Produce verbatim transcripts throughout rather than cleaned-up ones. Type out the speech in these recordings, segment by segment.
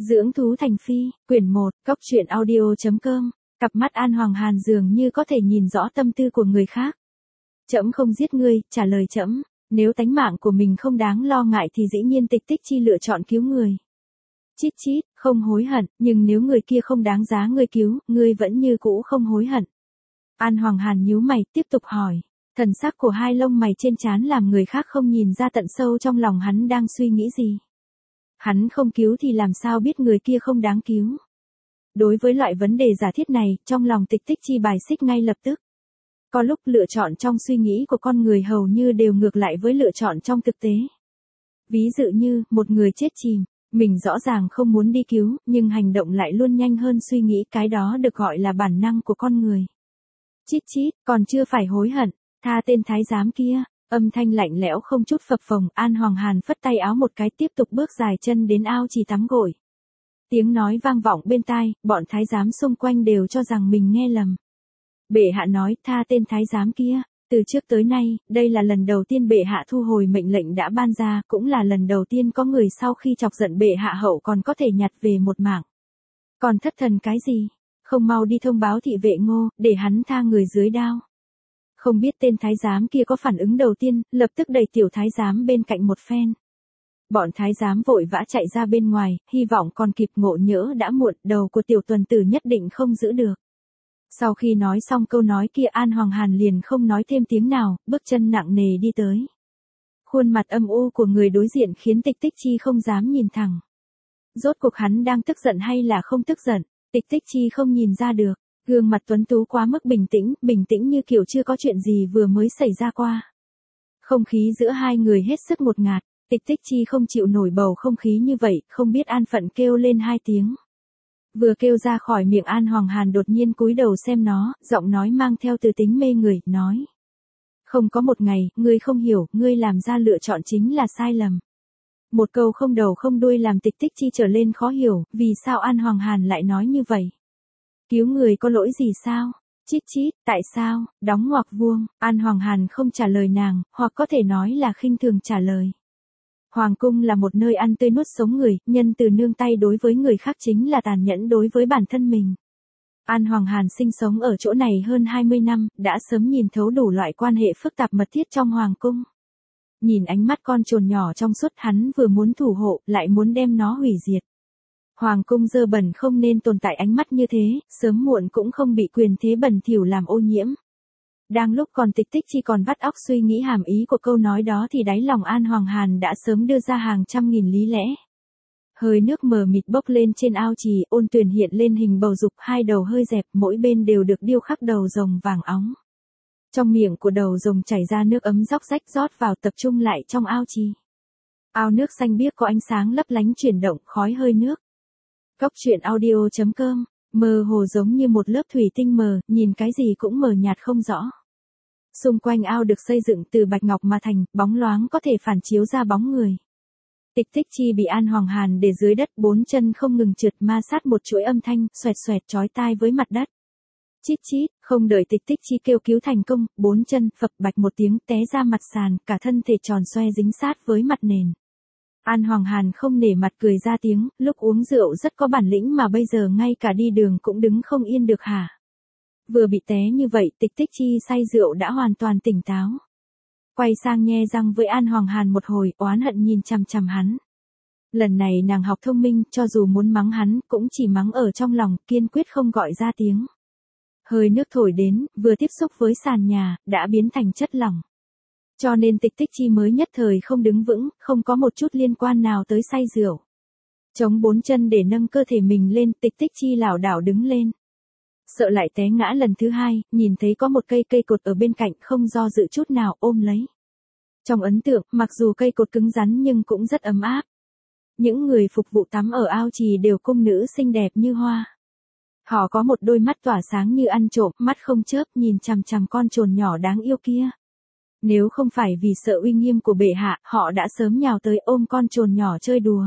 Dưỡng thú thành phi, quyển một, cốc truyện audio.com, cặp mắt An Hoàng Hàn dường như có thể nhìn rõ tâm tư của người khác. Trẫm không giết ngươi, trả lời trẫm, nếu tánh mạng của mình không đáng lo ngại thì dĩ nhiên Tịch Tích Chi lựa chọn cứu người. Chít chít, không hối hận, nhưng nếu người kia không đáng giá ngươi cứu, ngươi vẫn như cũ không hối hận. An Hoàng Hàn nhíu mày, tiếp tục hỏi. Thần sắc của hai lông mày trên trán làm người khác không nhìn ra tận sâu trong lòng hắn đang suy nghĩ gì. Hắn không cứu thì làm sao biết người kia không đáng cứu. Đối với loại vấn đề giả thiết này, trong lòng Tịch Tích Chi bài xích ngay lập tức. Có lúc lựa chọn trong suy nghĩ của con người hầu như đều ngược lại với lựa chọn trong thực tế. Ví dụ như, một người chết chìm, mình rõ ràng không muốn đi cứu, nhưng hành động lại luôn nhanh hơn suy nghĩ, cái đó được gọi là bản năng của con người. Chít chít, còn chưa phải hối hận, tha tên thái giám kia. Âm thanh lạnh lẽo không chút phập phồng, An Hoàng Hàn phất tay áo một cái tiếp tục bước dài chân đến ao chỉ tắm gội. Tiếng nói vang vọng bên tai, bọn thái giám xung quanh đều cho rằng mình nghe lầm. Bệ hạ nói tha tên thái giám kia, từ trước tới nay, đây là lần đầu tiên bệ hạ thu hồi mệnh lệnh đã ban ra, cũng là lần đầu tiên có người sau khi chọc giận bệ hạ hậu còn có thể nhặt về một mạng. Còn thất thần cái gì? Không mau đi thông báo thị vệ Ngô, để hắn tha người dưới đao. Không biết tên thái giám kia có phản ứng đầu tiên, lập tức đẩy tiểu thái giám bên cạnh một phen. Bọn thái giám vội vã chạy ra bên ngoài, hy vọng còn kịp ngộ nhỡ đã muộn, đầu của tiểu tuần tử nhất định không giữ được. Sau khi nói xong câu nói kia An Hoàng Hàn liền không nói thêm tiếng nào, bước chân nặng nề đi tới. Khuôn mặt âm u của người đối diện khiến Tịch Tích Chi không dám nhìn thẳng. Rốt cuộc hắn đang tức giận hay là không tức giận, Tịch Tích Chi không nhìn ra được. Gương mặt tuấn tú quá mức bình tĩnh, bình tĩnh như kiểu chưa có chuyện gì vừa mới xảy ra qua. Không khí giữa hai người hết sức ngột ngạt, Tịch Tích Chi không chịu nổi bầu không khí như vậy, không biết an phận kêu lên hai tiếng. Vừa kêu ra khỏi miệng An Hoàng Hàn đột nhiên cúi đầu xem nó, giọng nói mang theo từ tính mê người, nói. Không có một ngày, ngươi không hiểu, ngươi làm ra lựa chọn chính là sai lầm. Một câu không đầu không đuôi làm Tịch Tích Chi trở lên khó hiểu, vì sao An Hoàng Hàn lại nói như vậy. Cứu người có lỗi gì sao? Chít chít, tại sao? Đóng ngoặc vuông, An Hoàng Hàn không trả lời nàng, hoặc có thể nói là khinh thường trả lời. Hoàng cung là một nơi ăn tươi nuốt sống người, nhân từ nương tay đối với người khác chính là tàn nhẫn đối với bản thân mình. An Hoàng Hàn sinh sống ở chỗ này hơn hai mươi năm, đã sớm nhìn thấu đủ loại quan hệ phức tạp mật thiết trong Hoàng cung. Nhìn ánh mắt con trồn nhỏ trong suốt hắn vừa muốn thủ hộ, lại muốn đem nó hủy diệt. Hoàng cung dơ bẩn không nên tồn tại ánh mắt như thế, sớm muộn cũng không bị quyền thế bẩn thỉu làm ô nhiễm. Đang lúc còn Tịch Tích Chi còn vắt óc suy nghĩ hàm ý của câu nói đó thì đáy lòng An Hoàng Hàn đã sớm đưa ra hàng trăm nghìn lý lẽ. Hơi nước mờ mịt bốc lên trên ao trì, ôn tuyền hiện lên hình bầu dục, hai đầu hơi dẹp, mỗi bên đều được điêu khắc đầu rồng vàng óng. Trong miệng của đầu rồng chảy ra nước ấm róc rách rót vào tập trung lại trong ao trì. Ao nước xanh biếc có ánh sáng lấp lánh chuyển động, khói hơi nước. Cốc truyện audio.com, mơ hồ giống như một lớp thủy tinh mờ, nhìn cái gì cũng mờ nhạt không rõ. Xung quanh ao được xây dựng từ bạch ngọc mà thành, bóng loáng có thể phản chiếu ra bóng người. Tịch Tích Chi bị An Hoàng Hàn để dưới đất, bốn chân không ngừng trượt ma sát một chuỗi âm thanh, xoẹt xoẹt chói tai với mặt đất. Chít chít, không đợi Tịch Tích Chi kêu cứu thành công, bốn chân phập bạch một tiếng té ra mặt sàn, cả thân thể tròn xoe dính sát với mặt nền. An Hoàng Hàn không nể mặt cười ra tiếng, lúc uống rượu rất có bản lĩnh mà bây giờ ngay cả đi đường cũng đứng không yên được hả? Vừa bị té như vậy Tịch Tích Chi say rượu đã hoàn toàn tỉnh táo. Quay sang nhe răng với An Hoàng Hàn một hồi, oán hận nhìn chằm chằm hắn. Lần này nàng học thông minh, cho dù muốn mắng hắn, cũng chỉ mắng ở trong lòng, kiên quyết không gọi ra tiếng. Hơi nước thổi đến, vừa tiếp xúc với sàn nhà, đã biến thành chất lỏng. Cho nên Tịch Tích Chi mới nhất thời không đứng vững, không có một chút liên quan nào tới say rượu. Chống bốn chân để nâng cơ thể mình lên, Tịch Tích Chi lảo đảo đứng lên. Sợ lại té ngã lần thứ hai, nhìn thấy có một cây cây cột ở bên cạnh, không do dự chút nào ôm lấy. Trong ấn tượng, mặc dù cây cột cứng rắn nhưng cũng rất ấm áp. Những người phục vụ tắm ở ao trì đều cung nữ xinh đẹp như hoa. Họ có một đôi mắt tỏa sáng như ăn trộm, mắt không chớp nhìn chằm chằm con trồn nhỏ đáng yêu kia. Nếu không phải vì sợ uy nghiêm của bệ hạ, họ đã sớm nhào tới ôm con trồn nhỏ chơi đùa.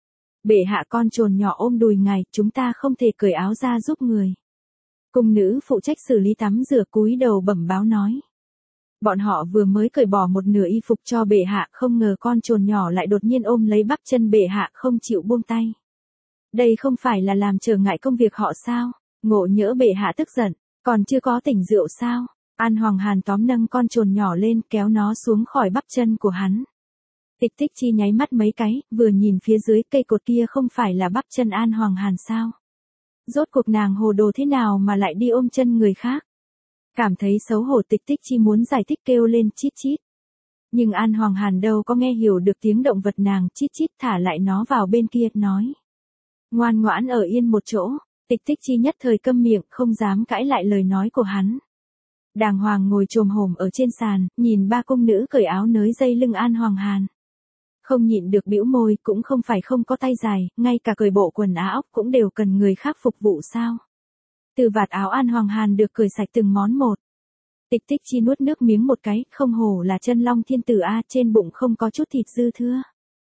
Bệ hạ, con trồn nhỏ ôm đùi ngài, chúng ta không thể cởi áo ra giúp người. Cung nữ phụ trách xử lý tắm rửa cúi đầu bẩm báo nói. Bọn họ vừa mới cởi bỏ một nửa y phục cho bệ hạ, không ngờ con trồn nhỏ lại đột nhiên ôm lấy bắp chân bệ hạ không chịu buông tay. Đây không phải là làm trở ngại công việc họ sao? Ngộ nhỡ bệ hạ tức giận, còn chưa có tỉnh rượu sao? An Hoàng Hàn tóm nâng con trồn nhỏ lên kéo nó xuống khỏi bắp chân của hắn. Tịch Tích Chi nháy mắt mấy cái, vừa nhìn phía dưới cây cột kia không phải là bắp chân An Hoàng Hàn sao? Rốt cuộc nàng hồ đồ thế nào mà lại đi ôm chân người khác? Cảm thấy xấu hổ Tịch Tích Chi muốn giải thích kêu lên chít chít. Nhưng An Hoàng Hàn đâu có nghe hiểu được tiếng động vật nàng chít chít thả lại nó vào bên kia nói. Ngoan ngoãn ở yên một chỗ, Tịch Tích Chi nhất thời câm miệng không dám cãi lại lời nói của hắn. Đàng hoàng ngồi chồm hổm ở trên sàn, nhìn ba cung nữ cởi áo nới dây lưng An Hoàng Hàn. Không nhịn được bĩu môi, cũng không phải không có tay dài, ngay cả cởi bộ quần áo cũng đều cần người khác phục vụ sao. Từ vạt áo An Hoàng Hàn được cởi sạch từng món một. Tịch Tích Chi nuốt nước miếng một cái, không hổ là chân long thiên tử a, trên bụng không có chút thịt dư thưa.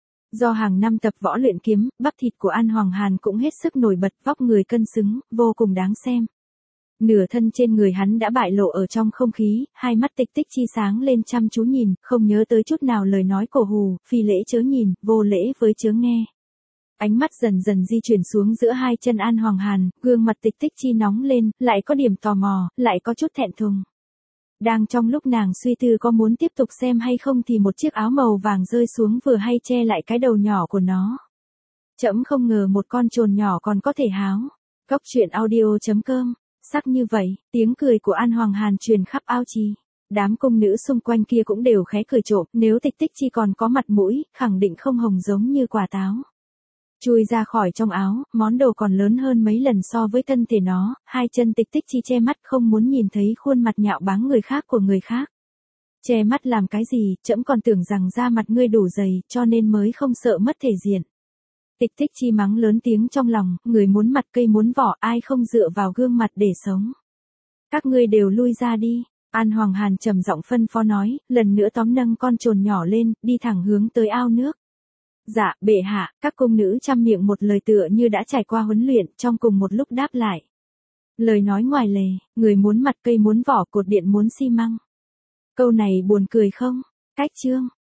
Do hàng năm tập võ luyện kiếm, bắp thịt của An Hoàng Hàn cũng hết sức nổi bật, vóc người cân xứng, vô cùng đáng xem. Nửa thân trên người hắn đã bại lộ ở trong không khí, hai mắt Tịch Tích Chi sáng lên chăm chú nhìn, không nhớ tới chút nào lời nói cổ hù, phi lễ chớ nhìn, vô lễ với chớ nghe. Ánh mắt dần dần di chuyển xuống giữa hai chân An Hoàng Hàn, gương mặt Tịch Tích Chi nóng lên, lại có điểm tò mò, lại có chút thẹn thùng. Đang trong lúc nàng suy tư có muốn tiếp tục xem hay không thì một chiếc áo màu vàng rơi xuống vừa hay che lại cái đầu nhỏ của nó. Trẫm không ngờ một con trồn nhỏ còn có thể háo. Góc truyện audio chấm com. Sắc như vậy, tiếng cười của An Hoàng Hàn truyền khắp ao trì. Đám cung nữ xung quanh kia cũng đều khẽ cười trộm, nếu Tịch Tích Chi còn có mặt mũi, khẳng định không hồng giống như quả táo. Chui ra khỏi trong áo, món đồ còn lớn hơn mấy lần so với thân thể nó, hai chân Tịch Tích Chi che mắt không muốn nhìn thấy khuôn mặt nhạo báng người khác của người khác. Che mắt làm cái gì, trẫm còn tưởng rằng da mặt ngươi đủ dày, cho nên mới không sợ mất thể diện. Tịch Tích Chi mắng lớn tiếng trong lòng, người muốn mặt cây muốn vỏ, ai không dựa vào gương mặt để sống. Các ngươi đều lui ra đi. An Hoàng Hàn trầm giọng phân phó nói, lần nữa tóm nâng con trồn nhỏ lên, đi thẳng hướng tới ao nước. Dạ, bệ hạ, các cung nữ trăm miệng một lời tựa như đã trải qua huấn luyện, trong cùng một lúc đáp lại. Lời nói ngoài lề, người muốn mặt cây muốn vỏ, cột điện muốn xi măng. Câu này buồn cười không? Cách chương.